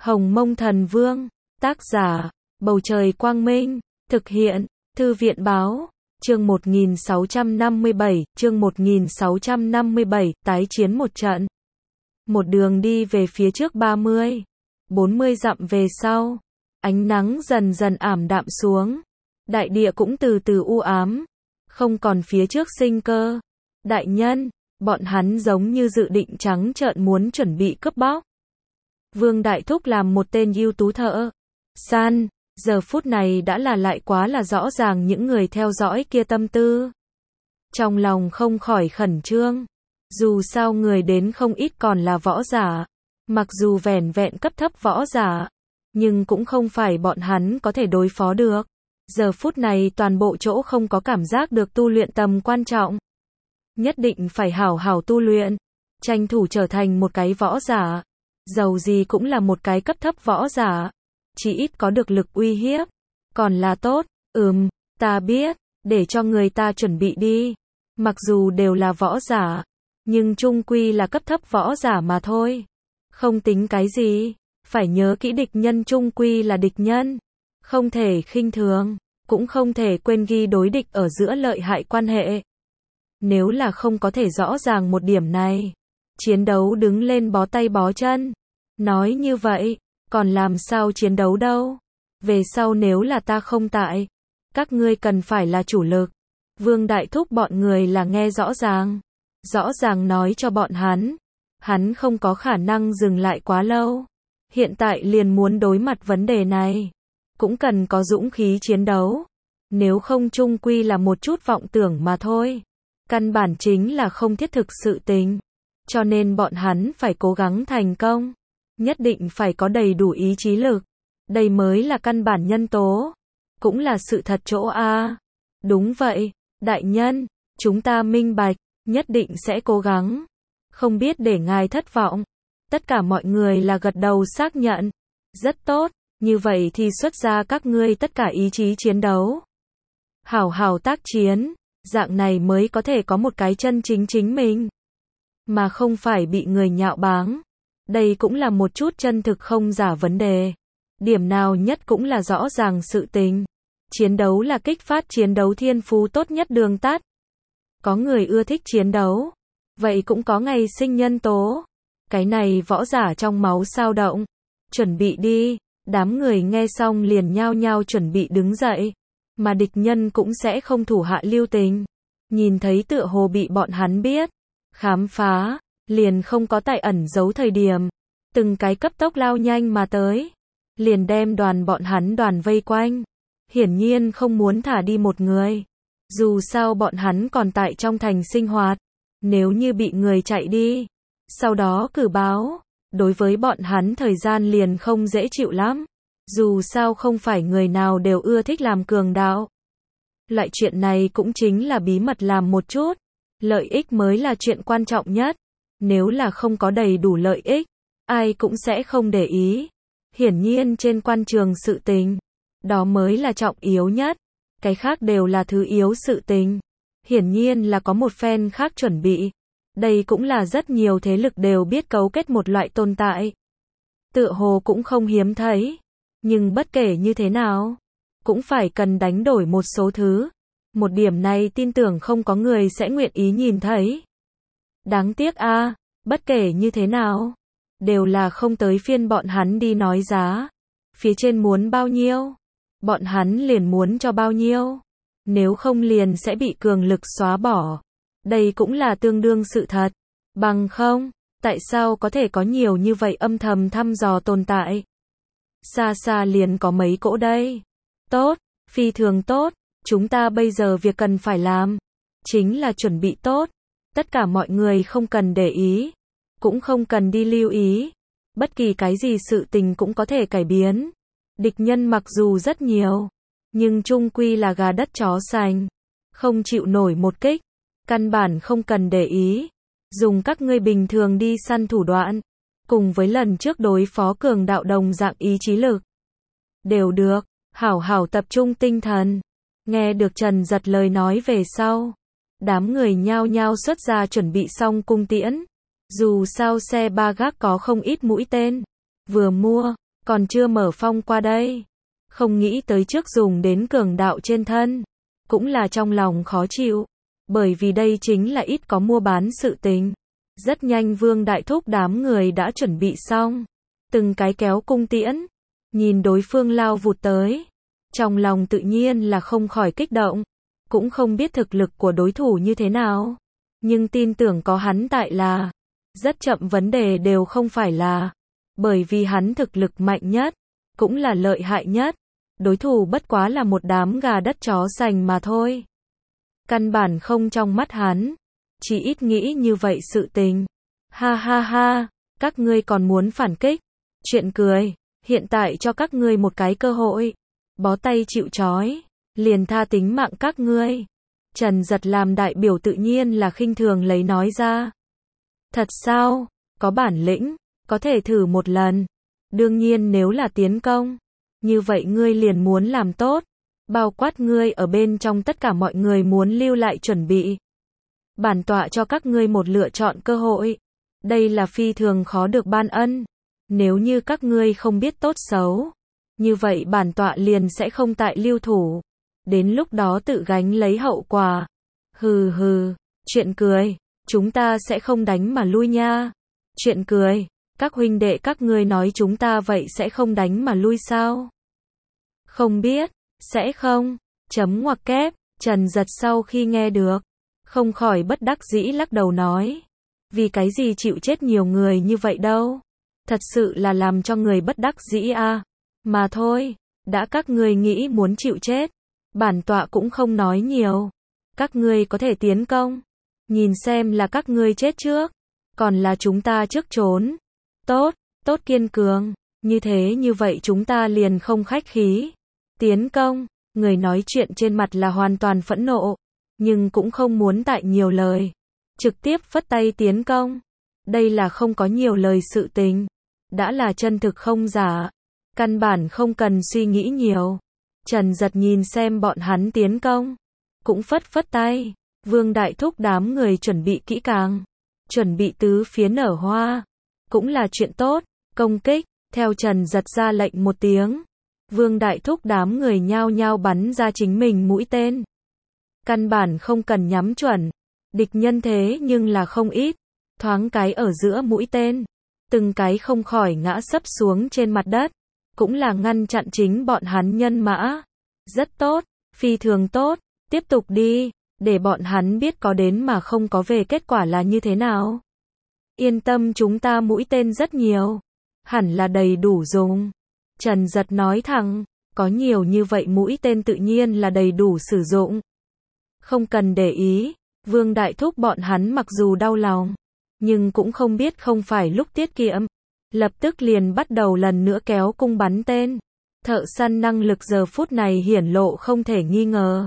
Hồng Mông Thần Vương, tác giả, Bầu Trời Quang Minh, thực hiện, Thư viện Báo, chương 1657, tái chiến một trận. Một đường đi về phía trước 40 dặm về sau, ánh nắng dần dần ảm đạm xuống, đại địa cũng từ từ u ám, không còn phía trước sinh cơ. Đại nhân, bọn hắn giống như dự định trắng trợn muốn chuẩn bị cướp bóc. Vương Đại Thúc làm một tên ưu tú thợ săn, giờ phút này đã là lại quá là rõ ràng những người theo dõi kia tâm tư. Trong lòng không khỏi khẩn trương, dù sao người đến không ít còn là võ giả, mặc dù vẻn vẹn cấp thấp võ giả, nhưng cũng không phải bọn hắn có thể đối phó được. Giờ phút này toàn bộ chỗ không có cảm giác được tu luyện tầm quan trọng. Nhất định phải hảo hảo tu luyện, tranh thủ trở thành một cái võ giả. Dầu gì cũng là một cái cấp thấp võ giả, chỉ ít có được lực uy hiếp, còn là tốt. Ta biết, để cho người ta chuẩn bị đi. Mặc dù đều là võ giả, nhưng chung quy là cấp thấp võ giả mà thôi. Không tính cái gì, phải nhớ kỹ địch nhân chung quy là địch nhân. Không thể khinh thường, cũng không thể quên ghi đối địch ở giữa lợi hại quan hệ. Nếu là không có thể rõ ràng một điểm này, chiến đấu đứng lên bó tay bó chân. Nói như vậy, còn làm sao chiến đấu đâu? Về sau nếu là ta không tại, các ngươi cần phải là chủ lực. Vương Đại Thúc bọn người là nghe rõ ràng nói cho bọn hắn không có khả năng dừng lại quá lâu. Hiện tại liền muốn đối mặt vấn đề này, cũng cần có dũng khí chiến đấu. Nếu không chung quy là một chút vọng tưởng mà thôi. Căn bản chính là không thiết thực sự tình. Cho nên bọn hắn phải cố gắng thành công. Nhất định phải có đầy đủ ý chí lực. Đây mới là căn bản nhân tố. Cũng là sự thật chỗ a. Đúng vậy, đại nhân, chúng ta minh bạch, nhất định sẽ cố gắng. Không biết để ngài thất vọng. Tất cả mọi người là gật đầu xác nhận. Rất tốt, như vậy thì xuất ra các ngươi tất cả ý chí chiến đấu. Hảo hảo tác chiến, dạng này mới có thể có một cái chân chính mình. Mà không phải bị người nhạo báng. Đây cũng là một chút chân thực không giả vấn đề. Điểm nào nhất cũng là rõ ràng sự tình. Chiến đấu là kích phát chiến đấu thiên phú tốt nhất đường tắt. Có người ưa thích chiến đấu. Vậy cũng có ngày sinh nhân tố. Cái này võ giả trong máu sao động. Chuẩn bị đi. Đám người nghe xong liền nhao nhao chuẩn bị đứng dậy. Mà địch nhân cũng sẽ không thủ hạ lưu tình. Nhìn thấy tựa hồ bị bọn hắn biết. Khám phá. Liền không có tại ẩn giấu thời điểm. Từng cái cấp tốc lao nhanh mà tới. Liền đem bọn hắn vây quanh. Hiển nhiên không muốn thả đi một người. Dù sao bọn hắn còn tại trong thành sinh hoạt. Nếu như bị người chạy đi, sau đó cử báo, đối với bọn hắn thời gian liền không dễ chịu lắm. Dù sao không phải người nào đều ưa thích làm cường đạo. Loại chuyện này cũng chính là bí mật làm một chút. Lợi ích mới là chuyện quan trọng nhất. Nếu là không có đầy đủ lợi ích, ai cũng sẽ không để ý. Hiển nhiên trên quan trường sự tình, đó mới là trọng yếu nhất. Cái khác đều là thứ yếu sự tình. Hiển nhiên là có một phen khác chuẩn bị. Đây cũng là rất nhiều thế lực đều biết cấu kết một loại tồn tại. Tựa hồ cũng không hiếm thấy. Nhưng bất kể như thế nào, cũng phải cần đánh đổi một số thứ. Một điểm này tin tưởng không có người sẽ nguyện ý nhìn thấy. Đáng tiếc a, bất kể như thế nào, đều là không tới phiên bọn hắn đi nói giá. Phía trên muốn bao nhiêu, bọn hắn liền muốn cho bao nhiêu. Nếu không liền sẽ bị cường lực xóa bỏ. Đây cũng là tương đương sự thật. Bằng không, tại sao có thể có nhiều như vậy âm thầm thăm dò tồn tại? Xa xa liền có mấy cỗ đây. Tốt, phi thường tốt. Chúng ta bây giờ việc cần phải làm chính là chuẩn bị tốt. Tất cả mọi người không cần để ý, cũng không cần đi lưu ý. Bất kỳ cái gì sự tình cũng có thể cải biến. Địch nhân mặc dù rất nhiều, nhưng chung quy là gà đất chó sành, không chịu nổi một kích. Căn bản không cần để ý. Dùng các ngươi bình thường đi săn thủ đoạn, cùng với lần trước đối phó cường đạo đồng dạng ý chí lực. Đều được, hảo hảo tập trung tinh thần. Nghe được Trần Giật lời nói về sau, đám người nhao nhao xuất ra chuẩn bị xong cung tiễn. Dù sao xe ba gác có không ít mũi tên. Vừa mua, còn chưa mở phong qua đây. Không nghĩ tới trước dùng đến cường đạo trên thân. Cũng là trong lòng khó chịu. Bởi vì đây chính là ít có mua bán sự tình. Rất nhanh Vương Đại Thúc đám người đã chuẩn bị xong. Từng cái kéo cung tiễn. Nhìn đối phương lao vụt tới. Trong lòng tự nhiên là không khỏi kích động. Cũng không biết thực lực của đối thủ như thế nào. Nhưng tin tưởng có hắn tại là. Rất chậm vấn đề đều không phải là. Bởi vì hắn thực lực mạnh nhất. Cũng là lợi hại nhất. Đối thủ bất quá là một đám gà đất chó sành mà thôi. Căn bản không trong mắt hắn. Chỉ ít nghĩ như vậy sự tình. Ha ha ha, các ngươi còn muốn phản kích. Chuyện cười, hiện tại cho các ngươi một cái cơ hội. Bó tay chịu trói, liền tha tính mạng các ngươi. Trần Giật làm đại biểu tự nhiên là khinh thường lấy nói ra. Thật sao, có bản lĩnh, có thể thử một lần. Đương nhiên nếu là tiến công, như vậy ngươi liền muốn làm tốt. Bao quát ngươi ở bên trong tất cả mọi người muốn lưu lại chuẩn bị. Bản tọa cho các ngươi một lựa chọn cơ hội. Đây là phi thường khó được ban ân. Nếu như các ngươi không biết tốt xấu, như vậy bản tọa liền sẽ không tại lưu thủ. Đến lúc đó tự gánh lấy hậu quả. Hừ hừ, chuyện cười, chúng ta sẽ không đánh mà lui nha. Chuyện cười, các huynh đệ các ngươi nói chúng ta vậy sẽ không đánh mà lui sao? Không biết, sẽ không, chấm ngoặc kép, Trần Giật sau khi nghe được, không khỏi bất đắc dĩ lắc đầu nói. Vì cái gì chịu chết nhiều người như vậy đâu? Thật sự là làm cho người bất đắc dĩ à. Mà thôi, đã các ngươi nghĩ muốn chịu chết, bản tọa cũng không nói nhiều. Các ngươi có thể tiến công, nhìn xem là các ngươi chết trước, còn là chúng ta trước trốn. Tốt, tốt kiên cường, như vậy chúng ta liền không khách khí. Tiến công, người nói chuyện trên mặt là hoàn toàn phẫn nộ, nhưng cũng không muốn tại nhiều lời. Trực tiếp phất tay tiến công. Đây là không có nhiều lời sự tình. Đã là chân thực không giả. Căn bản không cần suy nghĩ nhiều. Trần Giật nhìn xem bọn hắn tiến công. Cũng phất phất tay. Vương Đại Thúc đám người chuẩn bị kỹ càng. Chuẩn bị tứ phía nở hoa. Cũng là chuyện tốt. Công kích. Theo Trần Giật ra lệnh một tiếng. Vương Đại Thúc đám người nhao nhao bắn ra chính mình mũi tên. Căn bản không cần nhắm chuẩn. Địch nhân thế nhưng là không ít. Thoáng cái ở giữa mũi tên. Từng cái không khỏi ngã sấp xuống trên mặt đất. Cũng là ngăn chặn chính bọn hắn nhân mã. Rất tốt, phi thường tốt. Tiếp tục đi. Để bọn hắn biết có đến mà không có về kết quả là như thế nào. Yên tâm, chúng ta mũi tên rất nhiều. Hẳn là đầy đủ dùng. Trần Giật nói thẳng. Có nhiều như vậy mũi tên tự nhiên là đầy đủ sử dụng. Không cần để ý. Vương Đại Thúc bọn hắn mặc dù đau lòng, nhưng cũng không biết không phải lúc tiết kiệm. Lập tức liền bắt đầu lần nữa kéo cung bắn tên. Thợ săn năng lực giờ phút này hiển lộ không thể nghi ngờ.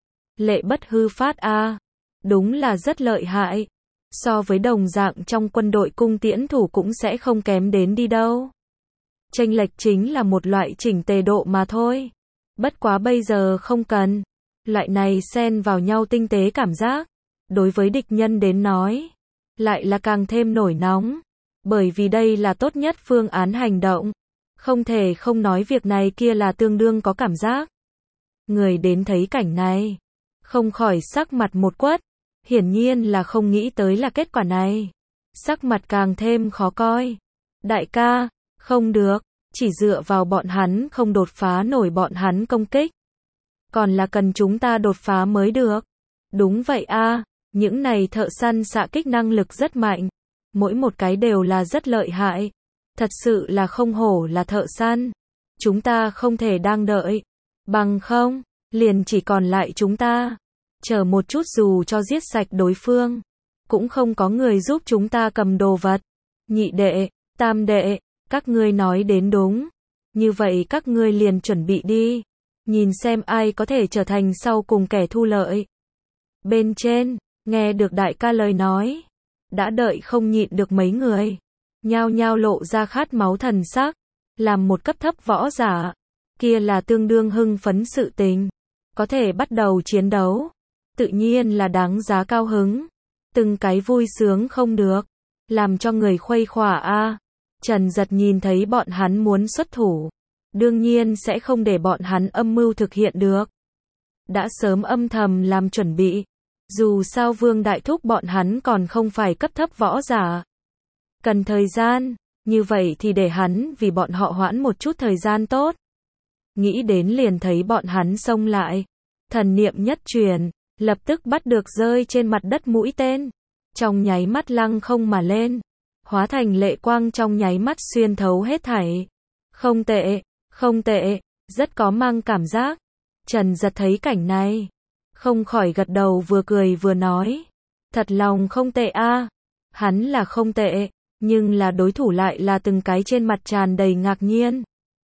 Lệ bất hư phát a, đúng là rất lợi hại. So với đồng dạng trong quân đội cung tiễn thủ cũng sẽ không kém đến đi đâu. Chênh lệch chính là một loại chỉnh tề độ mà thôi. Bất quá bây giờ không cần. Loại này xen vào nhau tinh tế cảm giác. Đối với địch nhân đến nói, lại là càng thêm nổi nóng. Bởi vì đây là tốt nhất phương án hành động. Không thể không nói việc này kia là tương đương có cảm giác. Người đến thấy cảnh này, không khỏi sắc mặt một quất. Hiển nhiên là không nghĩ tới là kết quả này. Sắc mặt càng thêm khó coi. Đại ca, không được, chỉ dựa vào bọn hắn không đột phá nổi bọn hắn công kích. Còn là cần chúng ta đột phá mới được. Đúng vậy a, những này thợ săn xạ kích năng lực rất mạnh. Mỗi một cái đều là rất lợi hại. Thật sự là không hổ là thợ săn. Chúng ta không thể đang đợi. Bằng không, liền chỉ còn lại chúng ta. Chờ một chút dù cho giết sạch đối phương. Cũng không có người giúp chúng ta cầm đồ vật. Nhị đệ, tam đệ, các ngươi nói đến đúng. Như vậy các ngươi liền chuẩn bị đi. Nhìn xem ai có thể trở thành sau cùng kẻ thu lợi. Bên trên, nghe được đại ca lời nói. Đã đợi không nhịn được mấy người. Nhao nhao lộ ra khát máu thần sắc. Làm một cấp thấp võ giả. Kia là tương đương hưng phấn sự tình. Có thể bắt đầu chiến đấu. Tự nhiên là đáng giá cao hứng. Từng cái vui sướng không được. Làm cho người khuây khỏa a. Trần Giật nhìn thấy bọn hắn muốn xuất thủ, đương nhiên sẽ không để bọn hắn âm mưu thực hiện được. Đã sớm âm thầm làm chuẩn bị, dù sao Vương Đại Thúc bọn hắn còn không phải cấp thấp võ giả. Cần thời gian, như vậy thì để hắn vì bọn họ hoãn một chút thời gian tốt. Nghĩ đến liền thấy bọn hắn xông lại, thần niệm nhất truyền, lập tức bắt được rơi trên mặt đất mũi tên, trong nháy mắt lăng không mà lên, hóa thành lệ quang trong nháy mắt xuyên thấu hết thảy. Không tệ, không tệ, rất có mang cảm giác. Trần Giật thấy cảnh này, không khỏi gật đầu vừa cười vừa nói, thật lòng không tệ a. Hắn là không tệ, nhưng là đối thủ lại là từng cái trên mặt tràn đầy ngạc nhiên.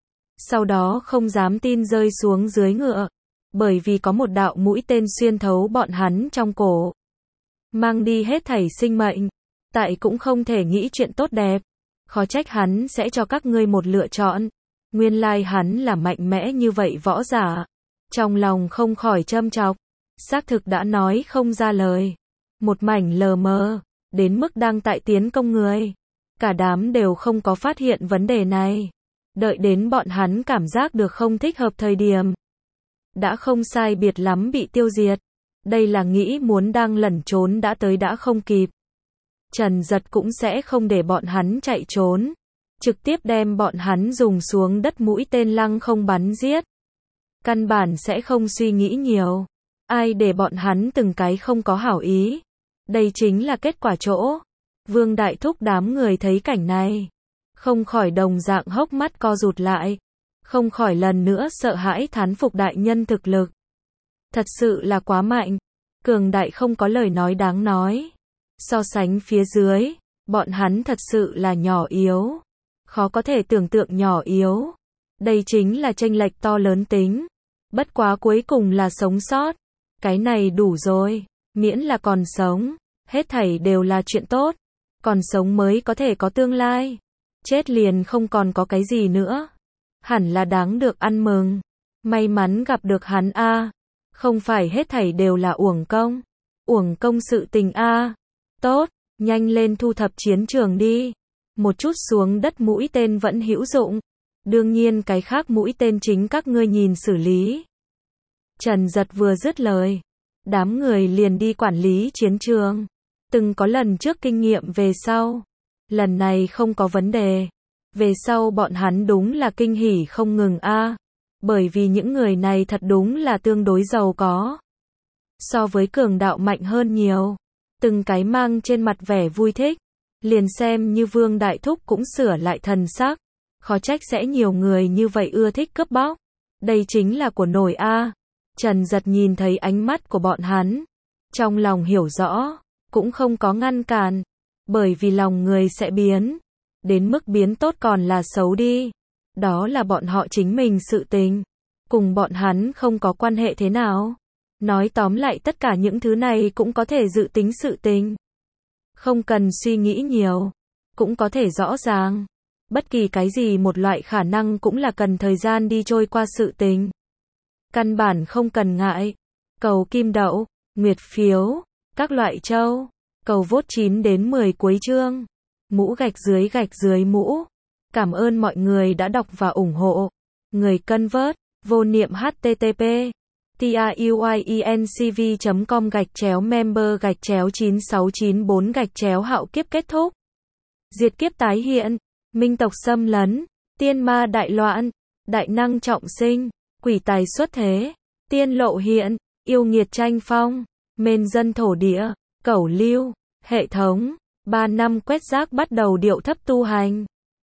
Sau đó không dám tin rơi xuống dưới ngựa, bởi vì có một đạo mũi tên xuyên thấu bọn hắn trong cổ, mang đi hết thảy sinh mệnh. Tại cũng không thể nghĩ chuyện tốt đẹp, khó trách hắn sẽ cho các ngươi một lựa chọn. Nguyên lai hắn là mạnh mẽ như vậy võ giả. Trong lòng không khỏi châm chọc, xác thực đã nói không ra lời. Một mảnh lờ mờ, đến mức đang tại tiến công người. Cả đám đều không có phát hiện vấn đề này. Đợi đến bọn hắn cảm giác được không thích hợp thời điểm, đã không sai biệt lắm bị tiêu diệt. Đây là nghĩ muốn đang lẩn trốn đã tới đã không kịp. Trần Giật cũng sẽ không để bọn hắn chạy trốn, trực tiếp đem bọn hắn dùng xuống đất mũi tên lăng không bắn giết. Căn bản sẽ không suy nghĩ nhiều. Ai để bọn hắn từng cái không có hảo ý. Đây chính là kết quả chỗ. Vương Đại Thúc đám người thấy cảnh này, không khỏi đồng dạng hốc mắt co rụt lại, không khỏi lần nữa sợ hãi thán phục đại nhân thực lực. Thật sự là quá mạnh, cường đại không có lời nói đáng nói. So sánh phía dưới, bọn hắn thật sự là nhỏ yếu. Khó có thể tưởng tượng nhỏ yếu. Đây chính là chênh lệch to lớn tính. Bất quá cuối cùng là sống sót. Cái này đủ rồi, miễn là còn sống, hết thảy đều là chuyện tốt. Còn sống mới có thể có tương lai. Chết liền không còn có cái gì nữa. Hẳn là đáng được ăn mừng. May mắn gặp được hắn a. Không phải hết thảy đều là uổng công. Uổng công sự tình a. Tốt, nhanh lên thu thập chiến trường đi. Một chút xuống đất mũi tên vẫn hữu dụng. Đương nhiên cái khác mũi tên chính các ngươi nhìn xử lý. Trần Giật vừa dứt lời, đám người liền đi quản lý chiến trường. Từng có lần trước kinh nghiệm về sau, lần này không có vấn đề. Về sau bọn hắn đúng là kinh hỉ không ngừng a. Bởi vì những người này thật đúng là tương đối giàu có. So với cường đạo mạnh hơn nhiều. Từng cái mang trên mặt vẻ vui thích. Liền xem như Vương Đại Thúc cũng sửa lại thần sắc. Khó trách sẽ nhiều người như vậy ưa thích cướp bóc. Đây chính là của nổi a. Trần Giật nhìn thấy ánh mắt của bọn hắn, trong lòng hiểu rõ, cũng không có ngăn cản. Bởi vì lòng người sẽ biến. Đến mức biến tốt còn là xấu đi. Đó là bọn họ chính mình sự tình. Cùng bọn hắn không có quan hệ thế nào. Nói tóm lại tất cả những thứ này cũng có thể dự tính sự tình. Không cần suy nghĩ nhiều. Cũng có thể rõ ràng. Bất kỳ cái gì một loại khả năng cũng là cần thời gian đi trôi qua sự tình. Căn bản không cần ngại. Cầu kim đậu, nguyệt phiếu, các loại châu. Cầu vote 9 đến 10 cuối chương. Mũ gạch dưới mũ. Cảm ơn mọi người đã đọc và ủng hộ. Người cân vớt, vô niệm http tiuyenc.com/member/9694/hạo kiếp kết thúc. Diệt kiếp tái hiện, minh tộc xâm lấn, tiên ma đại loạn, đại năng trọng sinh, quỷ tài xuất thế, tiên lộ hiện, yêu nghiệt tranh phong, mên dân thổ địa, cẩu lưu, hệ thống, 3 năm quét rác bắt đầu điệu thấp tu hành.